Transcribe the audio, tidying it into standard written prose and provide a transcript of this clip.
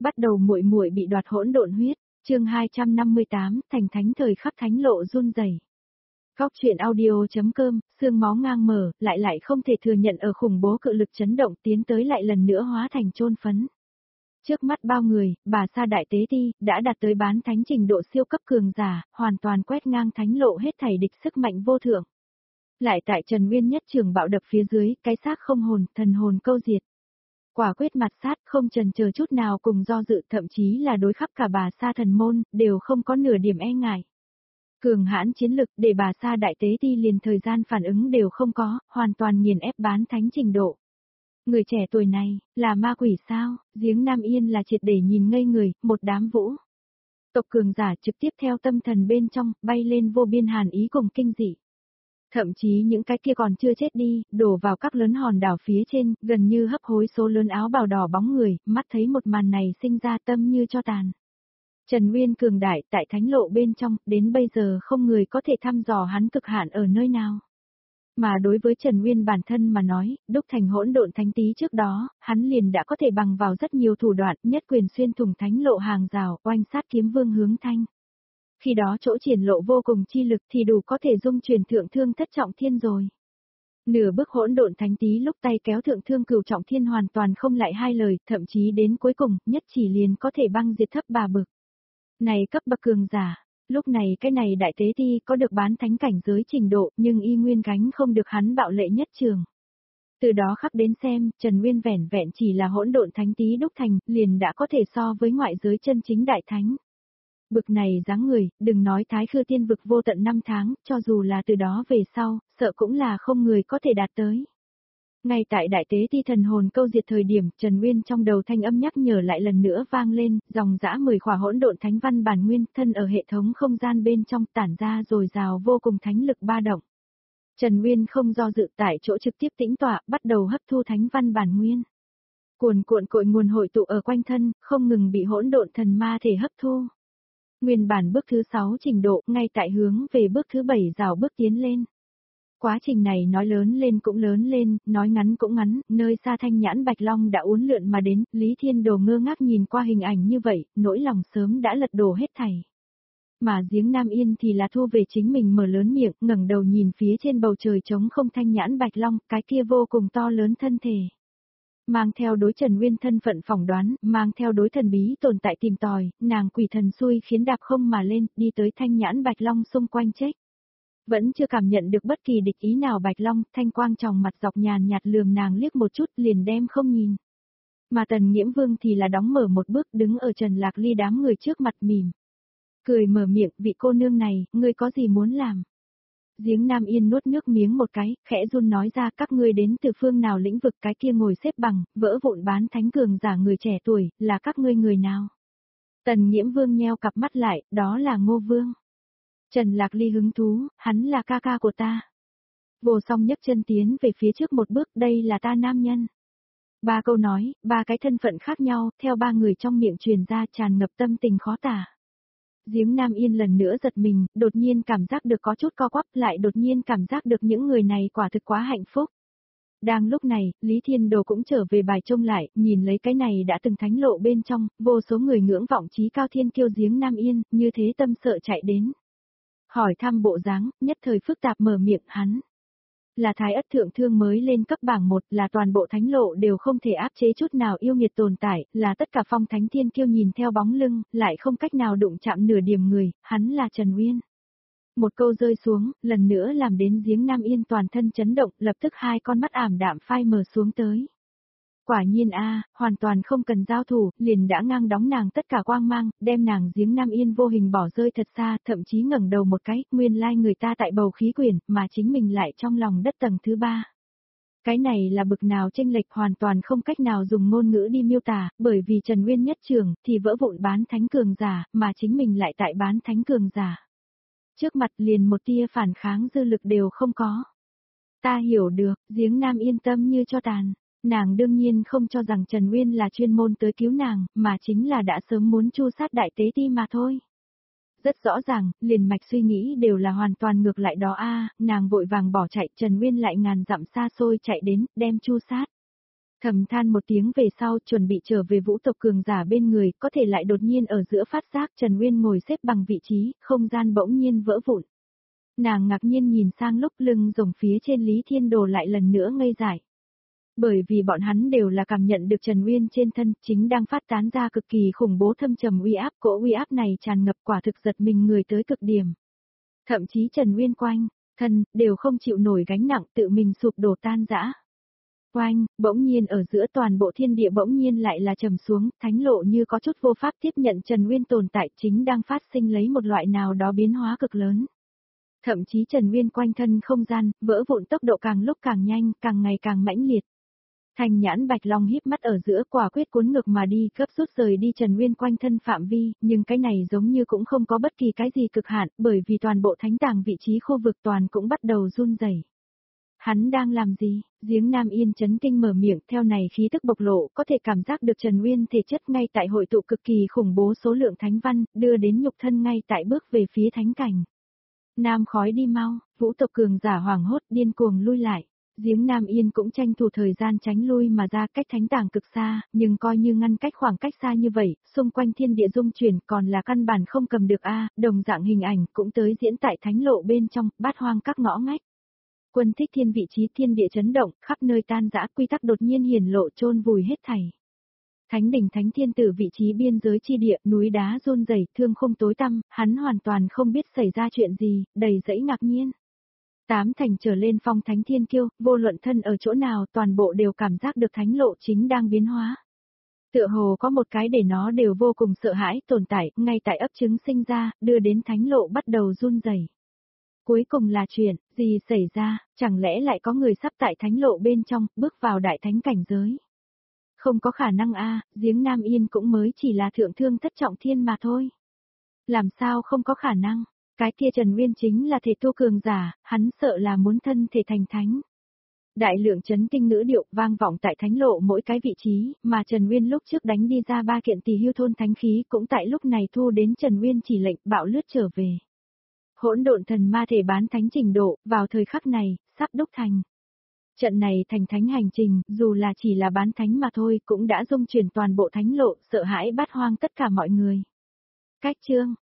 Bắt đầu muội muội bị đoạt hỗn độn huyết, chương 258, thành thánh thời khắc thánh lộ run rẩy. Góc truyện audio.com, xương máu ngang mở, lại không thể thừa nhận ở khủng bố cự lực chấn động tiến tới lại lần nữa hóa thành chôn phấn. Trước mắt bao người, bà Sa Đại Tế Ti đã đạt tới bán thánh trình độ siêu cấp cường giả, hoàn toàn quét ngang thánh lộ hết thảy địch sức mạnh vô thượng. Lại tại Trần Nguyên nhất trường bạo đập phía dưới, cái xác không hồn, thần hồn câu diệt. Quả quyết mặt sát không chần chờ chút nào cùng do dự, thậm chí là đối khắp cả bà Sa thần môn, đều không có nửa điểm e ngại. Cường hãn chiến lực để bà Sa Đại Tế Ti liền thời gian phản ứng đều không có, hoàn toàn nghiền ép bán thánh trình độ. Người trẻ tuổi này, là ma quỷ sao? Giếng Nam Yên là triệt để nhìn ngây người, một đám vũ. Tộc cường giả trực tiếp theo tâm thần bên trong, bay lên vô biên hàn ý cùng kinh dị. Thậm chí những cái kia còn chưa chết đi, đổ vào các lớn hòn đảo phía trên, gần như hấp hối số lớn áo bào đỏ bóng người, mắt thấy một màn này sinh ra tâm như cho tàn. Trần Nguyên cường đại tại thánh lộ bên trong, đến bây giờ không người có thể thăm dò hắn cực hạn ở nơi nào. Mà đối với Trần Nguyên bản thân mà nói, đúc thành hỗn độn thánh tý trước đó, hắn liền đã có thể bằng vào rất nhiều thủ đoạn, nhất quyền xuyên thủng thánh lộ hàng rào, oanh sát kiếm vương Hướng Thanh. Khi đó chỗ triển lộ vô cùng chi lực thì đủ có thể dung truyền thượng thương thất trọng thiên rồi. Nửa bước hỗn độn thánh tý lúc tay kéo thượng thương cửu trọng thiên hoàn toàn không lại hai lời, thậm chí đến cuối cùng, nhất chỉ liền có thể băng diệt thấp bà bực. Này cấp bậc cường giả, lúc này cái này đại tế ti có được bán thánh cảnh giới trình độ nhưng y nguyên gánh không được hắn bạo lệ nhất trường. Từ đó khắc đến xem, Trần Nguyên vẻn vẹn chỉ là hỗn độn thánh tý đúc thành, liền đã có thể so với ngoại giới chân chính đại thánh. Bực này dáng người, đừng nói thái khư tiên vực vô tận 5 tháng, cho dù là từ đó về sau, sợ cũng là không người có thể đạt tới. Ngay tại đại tế ti thần hồn câu diệt thời điểm, Trần Nguyên trong đầu thanh âm nhắc nhở lại lần nữa vang lên, dòng dã 10 khỏa hỗn độn thánh văn bản nguyên, thân ở hệ thống không gian bên trong tản ra dồi dào vô cùng thánh lực ba động. Trần Nguyên không do dự tại chỗ trực tiếp tĩnh tọa, bắt đầu hấp thu thánh văn bản nguyên. Cuồn cuộn cội nguồn hội tụ ở quanh thân, không ngừng bị hỗn độn thần ma thể hấp thu. Nguyên bản bước thứ 6 trình độ, ngay tại hướng về bước thứ 7 rào bước tiến lên. Quá trình này nói lớn lên cũng lớn lên, nói ngắn cũng ngắn, nơi xa thanh nhãn Bạch Long đã uốn lượn mà đến, Lý Thiên Đồ ngơ ngác nhìn qua hình ảnh như vậy, nỗi lòng sớm đã lật đổ hết thảy. Mà giếng Nam Yên thì là thu về chính mình mở lớn miệng, ngẩng đầu nhìn phía trên bầu trời trống không thanh nhãn Bạch Long, cái kia vô cùng to lớn thân thể. Mang theo đối Trần Nguyên thân phận phỏng đoán, mang theo đối thần bí tồn tại tìm tòi, nàng quỷ thần xui khiến đạp không mà lên, đi tới thanh nhãn Bạch Long xung quanh chết. Vẫn chưa cảm nhận được bất kỳ địch ý nào Bạch Long, thanh quang tròng mặt dọc nhàn nhạt lườm nàng liếc một chút liền đem không nhìn. Mà Tần Nghiễm Vương thì là đóng mở một bước đứng ở Trần Lạc Ly đám người trước mặt mỉm. Cười mở miệng, vị cô nương này, ngươi có gì muốn làm? Giếng Nam Yên nuốt nước miếng một cái, khẽ run nói ra các ngươi đến từ phương nào lĩnh vực cái kia ngồi xếp bằng, vỡ vụn bán thánh cường giả người trẻ tuổi, là các ngươi người nào? Tần Nghiễm Vương nheo cặp mắt lại, đó là Ngô Vương. Trần Lạc Ly hứng thú, hắn là ca ca của ta. Vô Song nhấc chân tiến về phía trước một bước, đây là ta nam nhân. Ba câu nói, ba cái thân phận khác nhau, theo ba người trong miệng truyền ra tràn ngập tâm tình khó tả. Giếng Nam Yên lần nữa giật mình, đột nhiên cảm giác được có chút co quắp, lại đột nhiên cảm giác được những người này quả thực quá hạnh phúc. Đang lúc này, Lý Thiên Đồ cũng trở về bài trông lại, nhìn lấy cái này đã từng thánh lộ bên trong, vô số người ngưỡng vọng chí cao thiên kiêu giếng Nam Yên, như thế tâm sợ chạy đến. Hỏi thăm bộ dáng, nhất thời phức tạp mở miệng hắn. Là Thái Ất Thượng Thương mới lên cấp bảng 1, là toàn bộ thánh lộ đều không thể áp chế chút nào yêu nghiệt tồn tại, là tất cả phong thánh thiên kiêu nhìn theo bóng lưng, lại không cách nào đụng chạm nửa điểm người, hắn là Trần Uyên. Một câu rơi xuống, lần nữa làm đến giếng Nam Yên toàn thân chấn động, lập tức hai con mắt ảm đạm phai mờ xuống tới. Quả nhiên hoàn toàn không cần giao thủ, liền đã ngang đóng nàng tất cả quang mang, đem nàng giếng Nam Yên vô hình bỏ rơi thật xa, thậm chí ngẩng đầu một cái, nguyên lai người ta tại bầu khí quyển, mà chính mình lại trong lòng đất tầng thứ 3. Cái này là bực nào chênh lệch hoàn toàn không cách nào dùng ngôn ngữ đi miêu tả, bởi vì Trần Nguyên nhất trường, thì vỡ vụn bán thánh cường giả, mà chính mình lại tại bán thánh cường giả. Trước mặt liền một tia phản kháng dư lực đều không có. Ta hiểu được, giếng Nam yên tâm như cho tàn. Nàng đương nhiên không cho rằng Trần Nguyên là chuyên môn tới cứu nàng, mà chính là đã sớm muốn chu sát đại tế ti mà thôi. Rất rõ ràng, liền mạch suy nghĩ đều là hoàn toàn ngược lại đó nàng vội vàng bỏ chạy, Trần Nguyên lại ngàn dặm xa xôi chạy đến, đem chu sát. Thầm than một tiếng về sau chuẩn bị trở về vũ tộc cường giả bên người, có thể lại đột nhiên ở giữa phát giác Trần Uyên ngồi xếp bằng vị trí, không gian bỗng nhiên vỡ vụn. Nàng ngạc nhiên nhìn sang lúc lưng rồng phía trên Lý Thiên Đồ lại lần nữa ngây dại. Bởi vì bọn hắn đều là cảm nhận được Trần Uyên trên thân chính đang phát tán ra cực kỳ khủng bố thâm trầm uy áp, cỗ uy áp này tràn ngập quả thực giật mình người tới cực điểm. Thậm chí Trần Uyên quanh, thân, đều không chịu nổi gánh nặng tự mình sụp đổ tan rã. Oanh, bỗng nhiên ở giữa toàn bộ thiên địa bỗng nhiên lại là trầm xuống, thánh lộ như có chút vô pháp tiếp nhận Trần Uyên tồn tại chính đang phát sinh lấy một loại nào đó biến hóa cực lớn. Thậm chí Trần Uyên quanh thân không gian, vỡ vụn tốc độ càng lúc càng nhanh, càng ngày càng mãnh liệt. Thành nhãn bạch long híp mắt ở giữa quả quyết cuốn ngược mà đi, cấp rút rời đi Trần Uyên quanh thân phạm vi, nhưng cái này giống như cũng không có bất kỳ cái gì cực hạn, bởi vì toàn bộ thánh tàng vị trí khu vực toàn cũng bắt đầu run rẩy. Hắn đang làm gì? Giếng Nam Yên chấn kinh mở miệng, theo này khí tức bộc lộ, có thể cảm giác được Trần Uyên thể chất ngay tại hội tụ cực kỳ khủng bố số lượng thánh văn, đưa đến nhục thân ngay tại bước về phía thánh cảnh. Nam khói đi mau, vũ tộc cường giả hoảng hốt điên cuồng lui lại. Giếng Nam Yên cũng tranh thủ thời gian tránh lui mà ra cách thánh tàng cực xa, nhưng coi như ngăn cách khoảng cách xa như vậy, xung quanh thiên địa dung chuyển còn là căn bản không cầm được đồng dạng hình ảnh cũng tới diễn tại thánh lộ bên trong, bát hoang các ngõ ngách. Quân thích thiên vị trí thiên địa chấn động, khắp nơi tan rã quy tắc đột nhiên hiển lộ chôn vùi hết thảy. Thánh đỉnh thánh thiên tử vị trí biên giới chi địa, núi đá run rẩy, thương không tối tăm, hắn hoàn toàn không biết xảy ra chuyện gì, đầy dẫy ngạc nhiên. Tám thành trở lên phong thánh thiên kiêu, vô luận thân ở chỗ nào toàn bộ đều cảm giác được thánh lộ chính đang biến hóa. Tựa hồ có một cái để nó đều vô cùng sợ hãi tồn tại, ngay tại ấp trứng sinh ra, đưa đến thánh lộ bắt đầu run rẩy. Cuối cùng là chuyện, gì xảy ra, chẳng lẽ lại có người sắp tại thánh lộ bên trong, bước vào đại thánh cảnh giới. Không có khả năng giếng Nam Yên cũng mới chỉ là thượng thương thất trọng thiên mà thôi. Làm sao không có khả năng, cái kia Trần Uyên chính là thể tu cường giả, hắn sợ là muốn thân thể thành thánh. Đại lượng chấn kinh ngữ điệu vang vọng tại thánh lộ mỗi cái vị trí, mà Trần Uyên lúc trước đánh đi ra 3 kiện tỷ hưu thôn thánh khí cũng tại lúc này thu đến Trần Uyên chỉ lệnh bạo lướt trở về. Hỗn độn thần ma thể bán thánh trình độ, vào thời khắc này, sắp đúc thành. Trận này thành thánh hành trình, dù là chỉ là bán thánh mà thôi, cũng đã dung chuyển toàn bộ thánh lộ, sợ hãi bát hoang tất cả mọi người. Cách chương,